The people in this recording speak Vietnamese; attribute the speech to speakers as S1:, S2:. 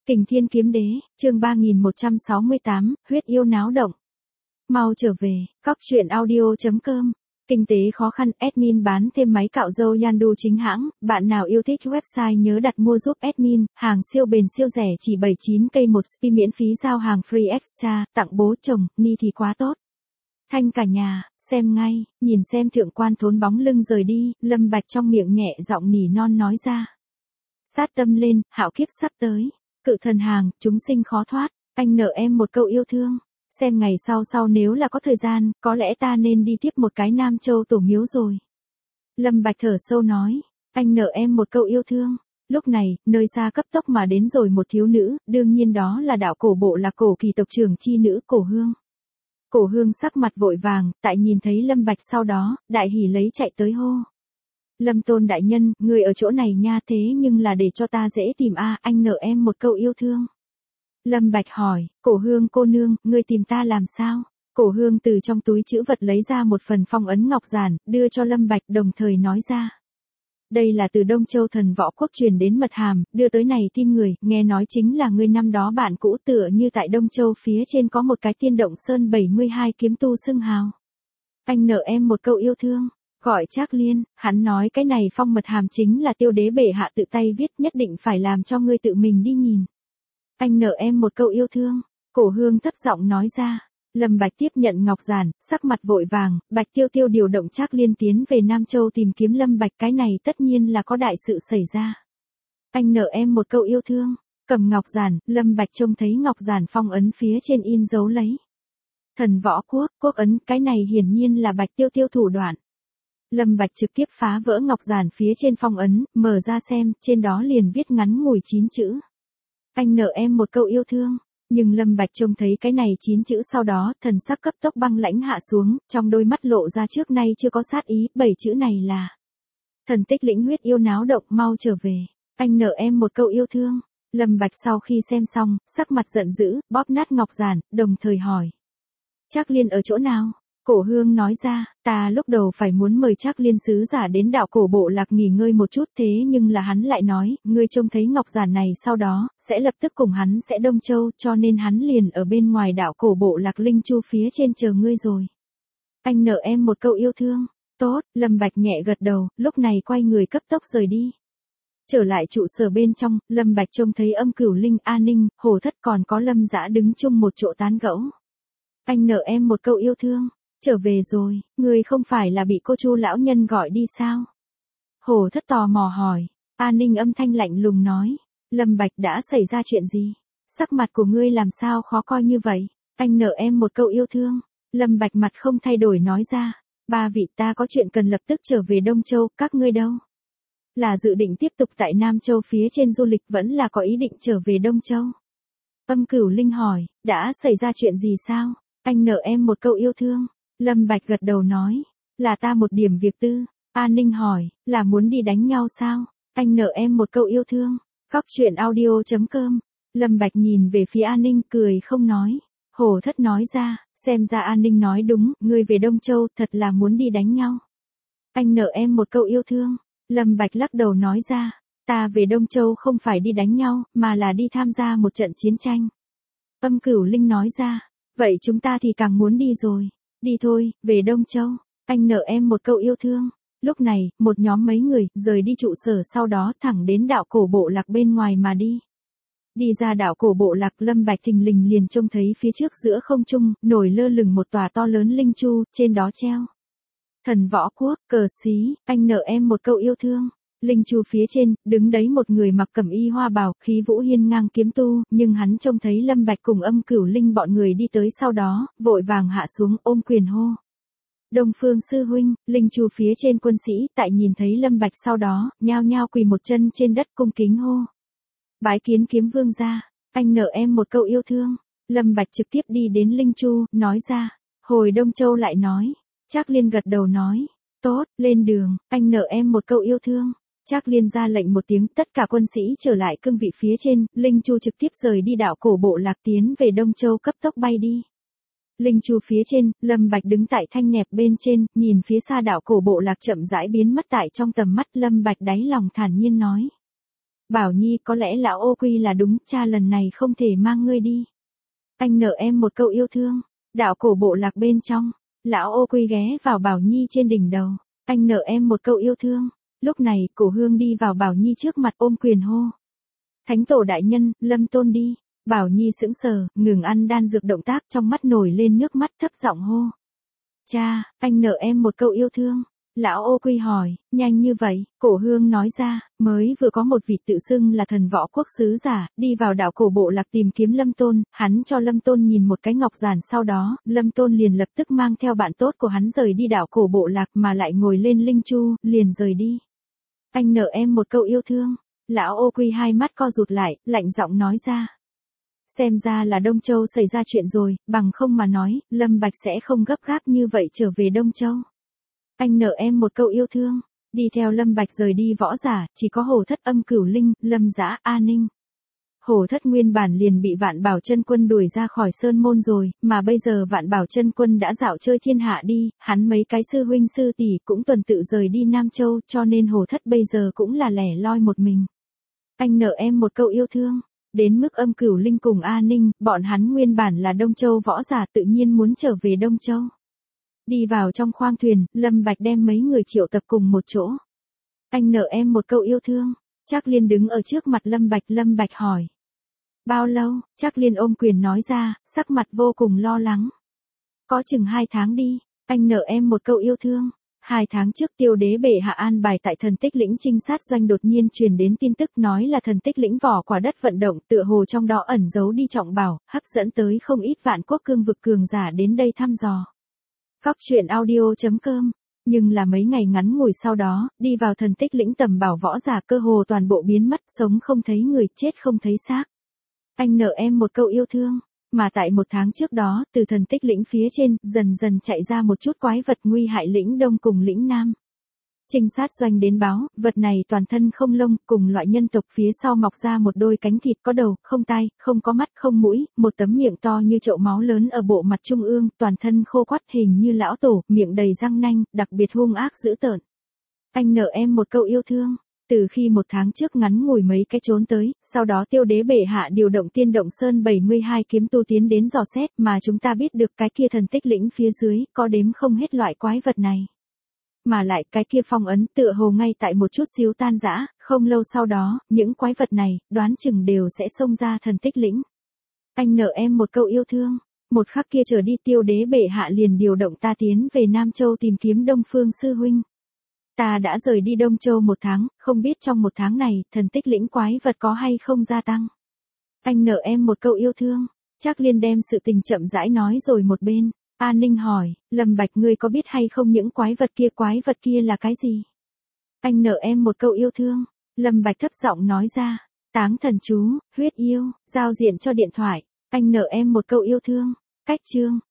S1: Kình Thiên Kiếm Đế, chương 3168, huyết yêu náo động. Mau trở về, cóc truyện audio.com. Kinh tế khó khăn, admin bán thêm máy cạo râu Yandu chính hãng, bạn nào yêu thích website nhớ đặt mua giúp admin, hàng siêu bền siêu rẻ chỉ 79k một spi miễn phí giao hàng free extra, tặng bố chồng, ni thì quá tốt. Thanh cả nhà, xem ngay, nhìn xem thượng quan thốn bóng lưng rời đi, Lâm Bạch trong miệng nhẹ giọng nỉ non nói ra. Sát tâm lên, hạo kiếp sắp tới. Cự thần hàng, chúng sinh khó thoát, anh nợ em một câu yêu thương. Xem ngày sau nếu là có thời gian, có lẽ ta nên đi tiếp một cái Nam Châu tổ miếu rồi. Lâm Bạch thở sâu nói, anh nợ em một câu yêu thương. Lúc này, nơi xa cấp tốc mà đến rồi một thiếu nữ, đương nhiên đó là đạo cổ bộ lạc cổ kỳ tộc trưởng chi nữ Cổ Hương. Cổ Hương sắc mặt vội vàng, tại nhìn thấy Lâm Bạch sau đó, đại hỉ lấy chạy tới hô. Lâm Tôn đại nhân, người ở chỗ này nha, thế nhưng là để cho ta dễ tìm anh nợ em một câu yêu thương. Lâm Bạch hỏi, Cổ Hương cô nương, ngươi tìm ta làm sao? Cổ Hương từ trong túi trữ vật lấy ra một phần phong ấn ngọc giản, đưa cho Lâm Bạch đồng thời nói ra. Đây là từ Đông Châu thần võ quốc truyền đến mật hàm, đưa tới này tin người, nghe nói chính là ngươi năm đó bạn cũ tựa như tại Đông Châu phía trên có một cái tiên động sơn 72 kiếm tu xưng hào. Anh nợ em một câu yêu thương. Gọi Trác Liên, hắn nói cái này phong mật hàm chính là Tiêu đế bệ hạ tự tay viết, nhất định phải làm cho ngươi tự mình đi nhìn. Anh nợ em một câu yêu thương. Cổ Hương thấp giọng nói ra. Lâm Bạch tiếp nhận ngọc giản, sắc mặt vội vàng, Bạch Tiêu điều động Trác Liên tiến về Nam Châu tìm kiếm Lâm Bạch, cái này tất nhiên là có đại sự xảy ra. Anh nợ em một câu yêu thương. Cầm ngọc giản, Lâm Bạch trông thấy ngọc giản phong ấn phía trên in dấu lấy. Thần võ quốc, quốc ấn, cái này hiển nhiên là Bạch Tiêu thủ đoạn. Lâm Bạch trực tiếp phá vỡ ngọc giản phía trên phong ấn, mở ra xem, trên đó liền viết ngắn ngủi 9 chữ. Anh nợ em một câu yêu thương. Nhưng Lâm Bạch trông thấy cái này 9 chữ sau đó, thần sắc cấp tốc băng lãnh hạ xuống, trong đôi mắt lộ ra trước nay chưa có sát ý, 7 chữ này là. Thần tích lĩnh huyết yêu náo động, mau trở về. Anh nợ em một câu yêu thương. Lâm Bạch sau khi xem xong, sắc mặt giận dữ, bóp nát ngọc giản, đồng thời hỏi. Trác Liên ở chỗ nào? Cổ Hương nói ra, ta lúc đầu phải muốn mời Trác Liên sứ giả đến đạo cổ bộ lạc nghỉ ngơi một chút, thế nhưng là hắn lại nói, ngươi trông thấy ngọc giản này sau đó, sẽ lập tức cùng hắn sẽ Đông Châu, cho nên hắn liền ở bên ngoài đạo cổ bộ lạc Linh Chu phía trên chờ ngươi rồi. Anh nợ em một câu yêu thương. Tốt, Lâm Bạch nhẹ gật đầu, lúc này quay người cấp tốc rời đi. Trở lại trụ sở bên trong, Lâm Bạch trông thấy Âm Cửu Linh, A Ninh, Hồ Thất còn có Lâm Dã đứng chung một chỗ tán gẫu. Anh nợ em một câu yêu thương. Trở về rồi, người không phải là bị cô Chu lão nhân gọi đi sao? Hồ Thất tò mò hỏi. A Ninh âm thanh lạnh lùng nói. Lâm Bạch đã xảy ra chuyện gì? Sắc mặt của ngươi làm sao khó coi như vậy? Anh nợ em một câu yêu thương. Lâm Bạch mặt không thay đổi nói ra. Ba vị, ta có chuyện cần lập tức trở về Đông Châu, các ngươi đâu? Là dự định tiếp tục tại Nam Châu phía trên du lịch, vẫn là có ý định trở về Đông Châu? Âm Cửu Linh hỏi, đã xảy ra chuyện gì sao? Anh nợ em một câu yêu thương. Lâm Bạch gật đầu nói, là ta một điểm việc tư. A Ninh hỏi, là muốn đi đánh nhau sao? Anh nợ em một câu yêu thương. Cóc truyện audio.com. Lâm Bạch nhìn về phía A Ninh, cười không nói. Hồ Thất nói ra, xem ra A Ninh nói đúng, ngươi về Đông Châu thật là muốn đi đánh nhau. Anh nợ em một câu yêu thương. Lâm Bạch lắc đầu nói ra, ta về Đông Châu không phải đi đánh nhau, mà là đi tham gia một trận chiến tranh. Âm Cửu Linh nói ra, vậy chúng ta thì càng muốn đi rồi. Đi thôi, về Đông Châu. Anh nợ em một câu yêu thương. Lúc này, một nhóm mấy người rời đi trụ sở, sau đó thẳng đến đạo cổ bộ lạc bên ngoài mà đi. Đi ra đạo cổ bộ lạc, Lâm Bạch thình lình liền trông thấy phía trước giữa không trung nổi lơ lửng một tòa to lớn linh chu, trên đó treo Thần võ quốc, cờ xí, anh nợ em một câu yêu thương. Linh chu phía trên, đứng đấy một người mặc cẩm y hoa bào, khí vũ hiên ngang kiếm tu, nhưng hắn trông thấy Lâm Bạch cùng Âm Cửu Linh bọn người đi tới sau đó, vội vàng hạ xuống ôm quyền hô. Đông Phương sư huynh. Linh chu phía trên quân sĩ, tại nhìn thấy Lâm Bạch sau đó, nhao nhao quỳ một chân trên đất cung kính hô. Bái kiến kiếm vương gia, anh nợ em một câu yêu thương. Lâm Bạch trực tiếp đi đến Linh chu, nói ra, hồi Đông Châu lại nói. Trác Liên gật đầu nói, tốt, lên đường, anh nợ em một câu yêu thương. Trác Liên ra lệnh một tiếng, tất cả quân sĩ trở lại cương vị phía trên, Linh Chu trực tiếp rời đi đạo cổ bộ lạc tiến về Đông Châu, cấp tốc bay đi. Linh Chu phía trên, Lâm Bạch đứng tại thanh nẹp bên trên, nhìn phía xa đạo cổ bộ lạc chậm rãi biến mất tại trong tầm mắt, Lâm Bạch đáy lòng thản nhiên nói. Bảo Nhi có lẽ lão ô quy là đúng, cha lần này không thể mang ngươi đi. Anh nợ em một câu yêu thương. Đạo cổ bộ lạc bên trong, lão ô quy ghé vào Bảo Nhi trên đỉnh đầu. Anh nợ em một câu yêu thương. Lúc này, Cổ Hương đi vào Bảo Nhi trước mặt ôm quyền hô. Thánh tổ đại nhân, Lâm Tôn đi. Bảo Nhi sững sờ, ngừng ăn đan dược động tác, trong mắt nổi lên nước mắt, thấp giọng hô. Cha, anh nợ em một câu yêu thương. Lão ô quy hỏi, nhanh như vậy, Cổ Hương nói ra, mới vừa có một vị tự xưng là thần võ quốc sứ giả, đi vào đảo cổ bộ lạc tìm kiếm Lâm Tôn, hắn cho Lâm Tôn nhìn một cái ngọc giản, sau đó, Lâm Tôn liền lập tức mang theo bạn tốt của hắn rời đi đảo cổ bộ lạc mà lại ngồi lên linh chu, liền rời đi. Anh nợ em một câu yêu thương. Lão ô quy hai mắt co rụt lại, lạnh giọng nói ra. Xem ra là Đông Châu xảy ra chuyện rồi, bằng không mà nói, Lâm Bạch sẽ không gấp gáp như vậy trở về Đông Châu. Anh nợ em một câu yêu thương. Đi theo Lâm Bạch rời đi võ giả, chỉ có Hổ Thất Âm Cửu Linh, Lâm Dã, A Ninh. Hổ Thất nguyên bản liền bị Vạn Bảo Chân Quân đuổi ra khỏi sơn môn rồi, mà bây giờ Vạn Bảo Chân Quân đã dạo chơi thiên hạ đi, hắn mấy cái sư huynh sư tỷ cũng tuần tự rời đi Nam Châu, cho nên Hổ Thất bây giờ cũng là lẻ loi một mình. Anh nợ em một câu yêu thương. Đến mức Âm Cửu Linh cùng A Ninh, bọn hắn nguyên bản là Đông Châu võ giả tự nhiên muốn trở về Đông Châu. Đi vào trong khoang thuyền, Lâm Bạch đem mấy người triệu tập cùng một chỗ. Anh nợ em một câu yêu thương. Trác Liên đứng ở trước mặt Lâm Bạch hỏi. Bao lâu? Trác Liên ôm quyền nói ra, sắc mặt vô cùng lo lắng. Có chừng 2 tháng đi. Anh nợ em một câu yêu thương. 2 tháng trước Tiêu Đế bệ hạ an bài tại Thần Tích Lĩnh trinh sát doanh đột nhiên truyền đến tin tức nói là Thần Tích Lĩnh vỏ quả đất vận động, tựa hồ trong đó ẩn giấu đi trọng bảo, hấp dẫn tới không ít vạn quốc cương vực cường giả đến đây thăm dò. Góc truyện audio.com. Nhưng là mấy ngày ngắn ngủi sau đó, đi vào Thần Tích Lĩnh tầm bảo võ giả cơ hồ toàn bộ biến mất, sống không thấy người, chết không thấy xác. Anh nợ em một câu yêu thương. Mà tại 1 tháng trước đó, từ Thần Tích Lĩnh phía trên, dần dần chạy ra một chút quái vật nguy hại Lĩnh Đông cùng Lĩnh Nam. Trinh sát doanh đến báo, vật này toàn thân không lông, cùng loại nhân tộc, phía sau mọc ra một đôi cánh thịt, có đầu, không tai, không có mắt, không mũi, một tấm miệng to như chậu máu lớn ở bộ mặt trung ương, toàn thân khô quắt hình như lão tổ, miệng đầy răng nanh, đặc biệt hung ác dữ tợn. Anh nợ em một câu yêu thương. Từ khi 1 tháng trước ngắn ngủi mấy cái trốn tới, sau đó Tiêu Đế bệ hạ điều động Tiên Động Sơn 72 kiếm tu tiến đến dò xét, mà chúng ta biết được cái kia Thần Tích Lĩnh phía dưới, có đếm không hết loại quái vật này. Mà lại cái kia phong ấn tựa hồ ngay tại một chút xíu tan rã, không lâu sau đó, những quái vật này, đoán chừng đều sẽ xông ra Thần Tích Lĩnh. Anh nợ em một câu yêu thương. Một khắc kia trở đi Tiêu Đế bệ hạ liền điều động ta tiến về Nam Châu tìm kiếm Đông Phương sư huynh. Ta đã rời đi Đông Châu 1 tháng, không biết trong 1 tháng này, Thần Tích Lĩnh quái vật có hay không gia tăng. Anh nợ em một câu yêu thương. Trác Liên đem sự tình chậm rãi nói rồi một bên. An Ninh hỏi, Lâm Bạch ngươi có biết hay không những quái vật kia là cái gì? Anh nợ em một câu yêu thương. Lâm Bạch thấp giọng nói ra, Táng Thần Chú, huyết yêu, giao diện cho điện thoại. Anh nợ em một câu yêu thương. Cách chương.